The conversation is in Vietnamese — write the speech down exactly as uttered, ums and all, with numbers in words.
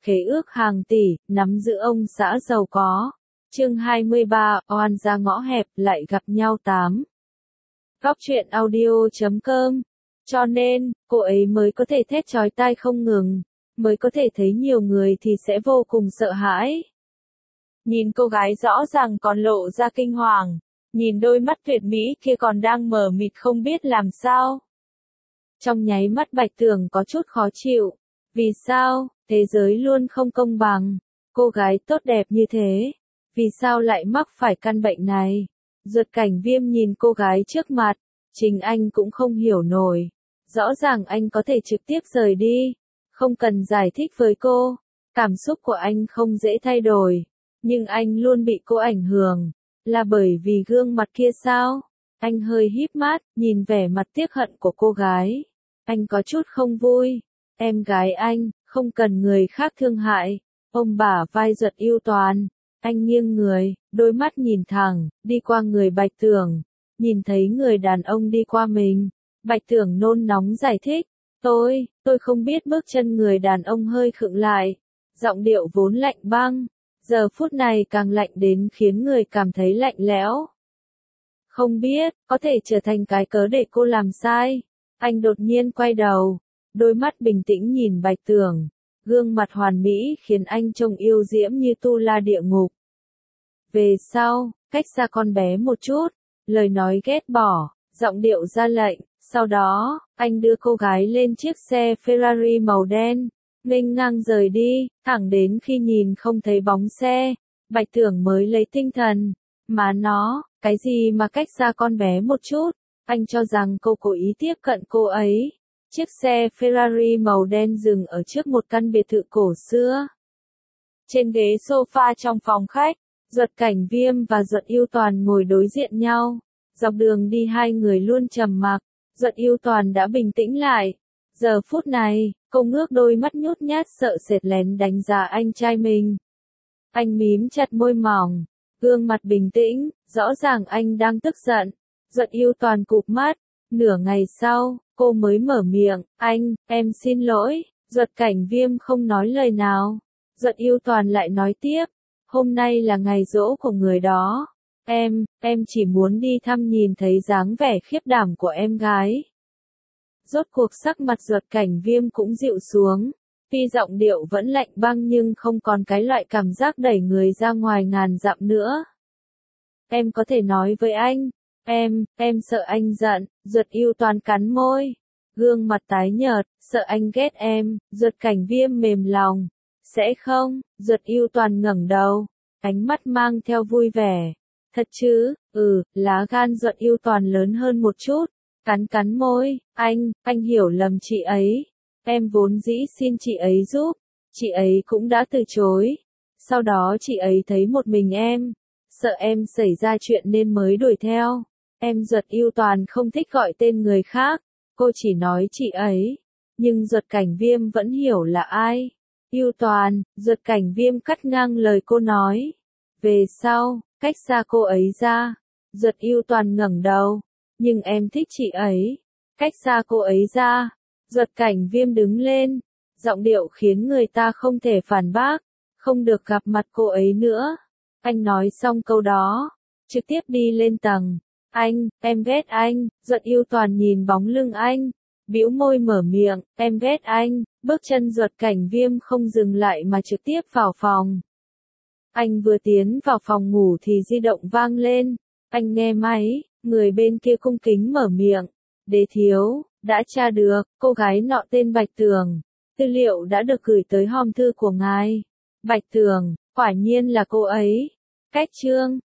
khế ước hàng tỷ, nắm giữ ông xã giàu có. Chương hai mươi ba, oan ra ngõ hẹp, lại gặp nhau tám. Góc truyện audio chấm com. Cho nên, cô ấy mới có thể thét chói tai không ngừng, mới có thể thấy nhiều người thì sẽ vô cùng sợ hãi. Nhìn cô gái rõ ràng còn lộ ra kinh hoàng, nhìn đôi mắt tuyệt mỹ kia còn đang mờ mịt không biết làm sao. Trong nháy mắt Bạch Tường có chút khó chịu. Vì sao, thế giới luôn không công bằng, cô gái tốt đẹp như thế, vì sao lại mắc phải căn bệnh này? Duật Cảnh Viêm nhìn cô gái trước mặt, chính anh cũng không hiểu nổi. Rõ ràng anh có thể trực tiếp rời đi, không cần giải thích với cô. Cảm xúc của anh không dễ thay đổi, nhưng anh luôn bị cô ảnh hưởng. Là bởi vì gương mặt kia sao? Anh hơi híp mắt, nhìn vẻ mặt tiếc hận của cô gái. Anh có chút không vui. Em gái anh, không cần người khác thương hại. Ông bả vai Duật Yêu Toàn. Anh nghiêng người, đôi mắt nhìn thẳng, đi qua người Bạch Tường. Nhìn thấy người đàn ông đi qua mình. Bạch Tường nôn nóng giải thích. Tôi, tôi không biết. Bước chân người đàn ông hơi khựng lại. Giọng điệu vốn lạnh băng, giờ phút này càng lạnh đến khiến người cảm thấy lạnh lẽo. Không biết, có thể trở thành cái cớ để cô làm sai. Anh đột nhiên quay đầu, đôi mắt bình tĩnh nhìn Bạch Tường, gương mặt hoàn mỹ khiến anh trông yêu diễm như tu la địa ngục. Về sau, cách xa con bé một chút, lời nói ghét bỏ, giọng điệu ra lệnh, sau đó, anh đưa cô gái lên chiếc xe Ferrari màu đen, nghênh ngang rời đi, thẳng đến khi nhìn không thấy bóng xe, Bạch Tường mới lấy tinh thần. Mà nó, cái gì mà cách xa con bé một chút, anh cho rằng cô cố ý tiếp cận cô ấy. Chiếc xe Ferrari màu đen dừng ở trước một căn biệt thự cổ xưa. Trên ghế sofa trong phòng khách, Duật Cảnh Viêm và Duật Yêu Toàn ngồi đối diện nhau. Dọc đường đi hai người luôn trầm mặc. Duật Yêu Toàn đã bình tĩnh lại. Giờ phút này, cô ngước đôi mắt nhút nhát sợ sệt lén đánh giá anh trai mình. Anh mím chặt môi mỏng, gương mặt bình tĩnh, rõ ràng anh đang tức giận. Duật Yêu Toàn cụp mắt, nửa ngày sau, cô mới mở miệng, anh, em xin lỗi. Duật Cảnh Viêm không nói lời nào. Duật Yêu Toàn lại nói tiếp, hôm nay là ngày giỗ của người đó. Em, em chỉ muốn đi thăm nhìn thấy dáng vẻ khiếp đảm của em gái. Rốt cuộc sắc mặt Duật Cảnh Viêm cũng dịu xuống. Tuy giọng điệu vẫn lạnh băng nhưng không còn cái loại cảm giác đẩy người ra ngoài ngàn dặm nữa. Em có thể nói với anh, em, em sợ anh giận. Duật Yêu Toàn cắn môi, gương mặt tái nhợt, sợ anh ghét em. Duật Cảnh Viêm mềm lòng, sẽ không. Duật Yêu Toàn ngẩng đầu, ánh mắt mang theo vui vẻ. Thật chứ? Ừ. Lá gan Duật Yêu Toàn lớn hơn một chút, cắn cắn môi. Anh, anh hiểu lầm chị ấy. Em vốn dĩ xin chị ấy giúp, chị ấy cũng đã từ chối. Sau đó chị ấy thấy một mình em, sợ em xảy ra chuyện nên mới đuổi theo. Em Duật Yêu Toàn không thích gọi tên người khác, cô chỉ nói chị ấy. Nhưng Duật Cảnh Viêm vẫn hiểu là ai. Yêu Toàn. Duật Cảnh Viêm cắt ngang lời cô nói. Về sau, cách xa cô ấy ra. Duật Yêu Toàn ngẩng đầu. Nhưng em thích chị ấy. Cách xa cô ấy ra. Duật Cảnh Viêm đứng lên, giọng điệu khiến người ta không thể phản bác, không được gặp mặt cô ấy nữa. Anh nói xong câu đó, trực tiếp đi lên tầng. Anh, em ghét anh. Duật Yêu Toàn nhìn bóng lưng anh, bĩu môi mở miệng, em ghét anh. Bước chân Duật Cảnh Viêm không dừng lại mà trực tiếp vào phòng. Anh vừa tiến vào phòng ngủ thì di động vang lên. Anh nghe máy, người bên kia cung kính mở miệng. Đế thiếu, đã tra được, cô gái nọ tên Bạch Tường. Tư liệu đã được gửi tới hòm thư của ngài. Bạch Tường, quả nhiên là cô ấy. Cách chương,